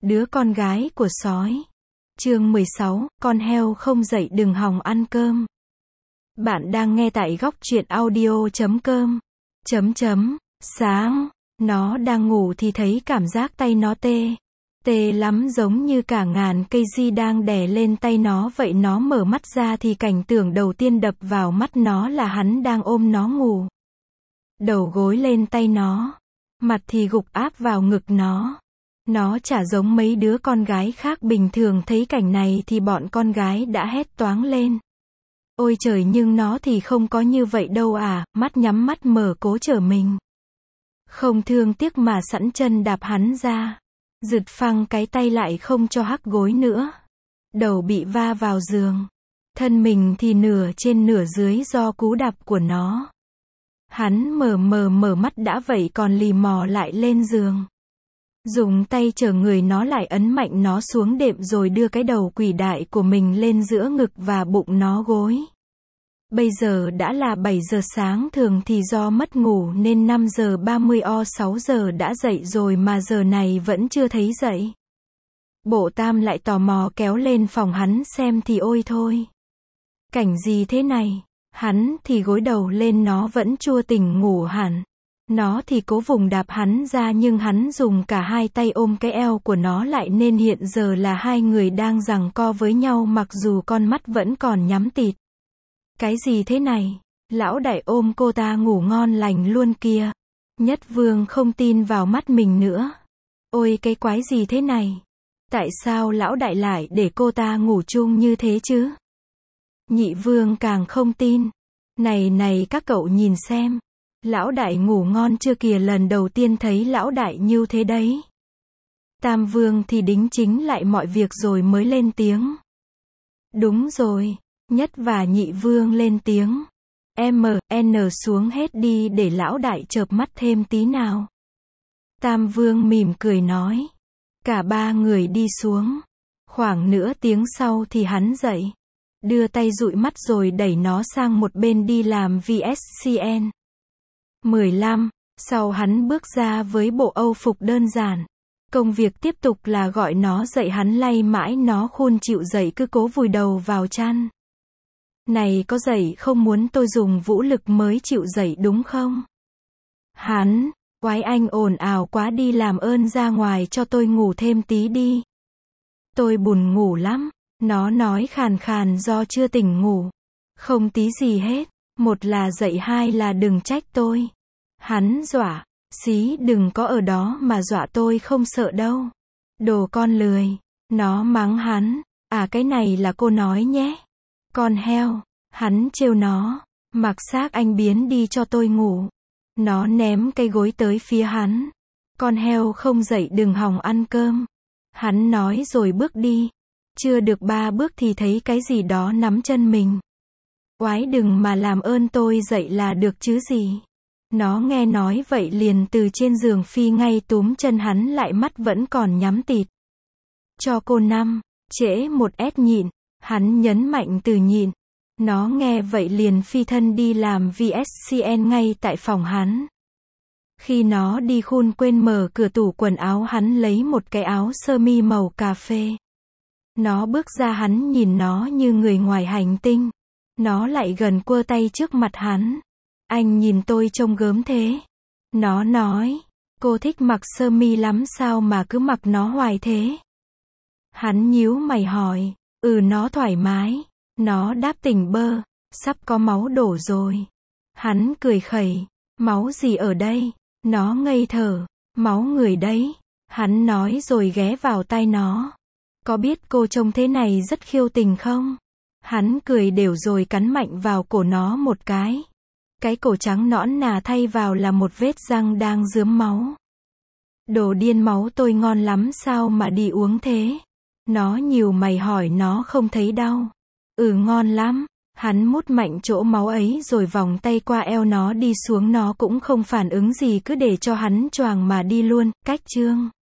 Đứa con gái của sói. Chương 16, con heo không dậy đừng hòng ăn cơm. Bạn đang nghe tại góc truyện audio.com. Sáng, nó đang ngủ thì thấy cảm giác tay nó tê lắm, giống như cả ngàn cây di đang đè lên tay nó vậy. Nó mở mắt ra thì cảnh tượng đầu tiên đập vào mắt nó là hắn đang ôm nó ngủ. Đầu gối lên tay nó, mặt thì gục áp vào ngực nó. Nó chả giống mấy đứa con gái khác bình thường, thấy cảnh này thì bọn con gái đã hét toáng lên. Ôi trời, nhưng nó thì không có như vậy đâu à, mắt nhắm mắt mở cố chở mình. Không thương tiếc mà sẵn chân đạp hắn ra. Giật phăng cái tay lại không cho hắc gối nữa. Đầu bị va vào giường. Thân mình thì nửa trên nửa dưới do cú đạp của nó. Hắn mở mắt đã vậy còn lì mò lại lên giường. Dùng tay chở người nó lại, ấn mạnh nó xuống đệm rồi đưa cái đầu quỷ đại của mình lên giữa ngực và bụng nó gối. Bây giờ đã là 7 giờ sáng, thường thì do mất ngủ nên 5 giờ 30 6 giờ đã dậy rồi mà giờ này vẫn chưa thấy dậy. Bộ Tam lại tò mò kéo lên phòng hắn xem thì ôi thôi. Cảnh gì thế này? Hắn thì gối đầu lên, nó vẫn chưa tỉnh ngủ hẳn. Nó thì cố vùng đạp hắn ra nhưng hắn dùng cả hai tay ôm cái eo của nó lại nên hiện giờ là hai người đang giằng co với nhau mặc dù con mắt vẫn còn nhắm tịt. Cái gì thế này? Lão đại ôm cô ta ngủ ngon lành luôn kìa. Nhất Vương không tin vào mắt mình nữa. Ôi cái quái gì thế này? Tại sao lão đại lại để cô ta ngủ chung như thế chứ? Nhị Vương càng không tin. Này các cậu nhìn xem. Lão đại ngủ ngon chưa kìa, lần đầu tiên thấy lão đại như thế đấy. Tam Vương thì đính chính lại mọi việc rồi mới lên tiếng. Đúng rồi. Nhất và Nhị Vương lên tiếng. N xuống hết đi để lão đại chợp mắt thêm tí nào. Tam Vương mỉm cười nói. Cả ba người đi xuống. Khoảng nửa tiếng sau thì hắn dậy. Đưa tay dụi mắt rồi đẩy nó sang một bên đi làm VSCN. 15. Sau hắn bước ra với bộ âu phục đơn giản. Công việc tiếp tục là gọi nó dậy, hắn lay mãi nó khôn chịu dậy, cứ cố vùi đầu vào chăn. Này có dậy không, muốn tôi dùng vũ lực mới chịu dậy đúng không? Hắn, quái anh ồn ào quá, đi làm ơn ra ngoài cho tôi ngủ thêm tí đi. Tôi buồn ngủ lắm. Nó nói khàn khàn do chưa tỉnh ngủ. Không tí gì hết. Một là dậy, hai là đừng trách tôi. Hắn dọa. Xí đừng có ở đó mà dọa tôi, không sợ đâu. Đồ con lười. Nó mắng hắn. À cái này là cô nói nhé. Con heo. Hắn trêu nó. Mặc xác anh biến đi cho tôi ngủ. Nó ném cây gối tới phía hắn. Con heo không dậy đừng hòng ăn cơm. Hắn nói rồi bước đi. Chưa được 3 bước thì thấy cái gì đó nắm chân mình. Oái đừng mà làm ơn tôi dậy là được chứ gì. Nó nghe nói vậy liền từ trên giường phi ngay túm chân hắn lại, mắt vẫn còn nhắm tịt. Cho cô 5, trễ 1 nhịn. Hắn nhấn mạnh từ nhịn. Nó nghe vậy liền phi thân đi làm VSCN ngay tại phòng hắn. Khi nó đi khun quên mở cửa tủ quần áo, hắn lấy một cái áo sơ mi màu cà phê. Nó bước ra, hắn nhìn nó như người ngoài hành tinh. Nó lại gần quơ tay trước mặt hắn. Anh nhìn tôi trông gớm thế. Nó nói. Cô thích mặc sơ mi lắm sao mà cứ mặc nó hoài thế? Hắn nhíu mày hỏi. Nó thoải mái. Nó đáp tỉnh bơ. Sắp có máu đổ rồi. Hắn cười khẩy. Máu gì ở đây? Nó ngây thở. Máu người đấy. Hắn nói rồi ghé vào tai nó. Có biết cô trông thế này rất khiêu tình không? Hắn cười đều rồi cắn mạnh vào cổ nó một cái. Cái cổ trắng nõn nà thay vào là một vết răng đang rướm máu. Đồ điên, máu tôi ngon lắm sao mà đi uống thế? Nó nhíu mày hỏi. Nó không thấy đau. Ngon lắm. Hắn mút mạnh chỗ máu ấy rồi vòng tay qua eo nó đi xuống. Nó cũng không phản ứng gì, cứ để cho hắn choàng mà đi luôn. Cách chương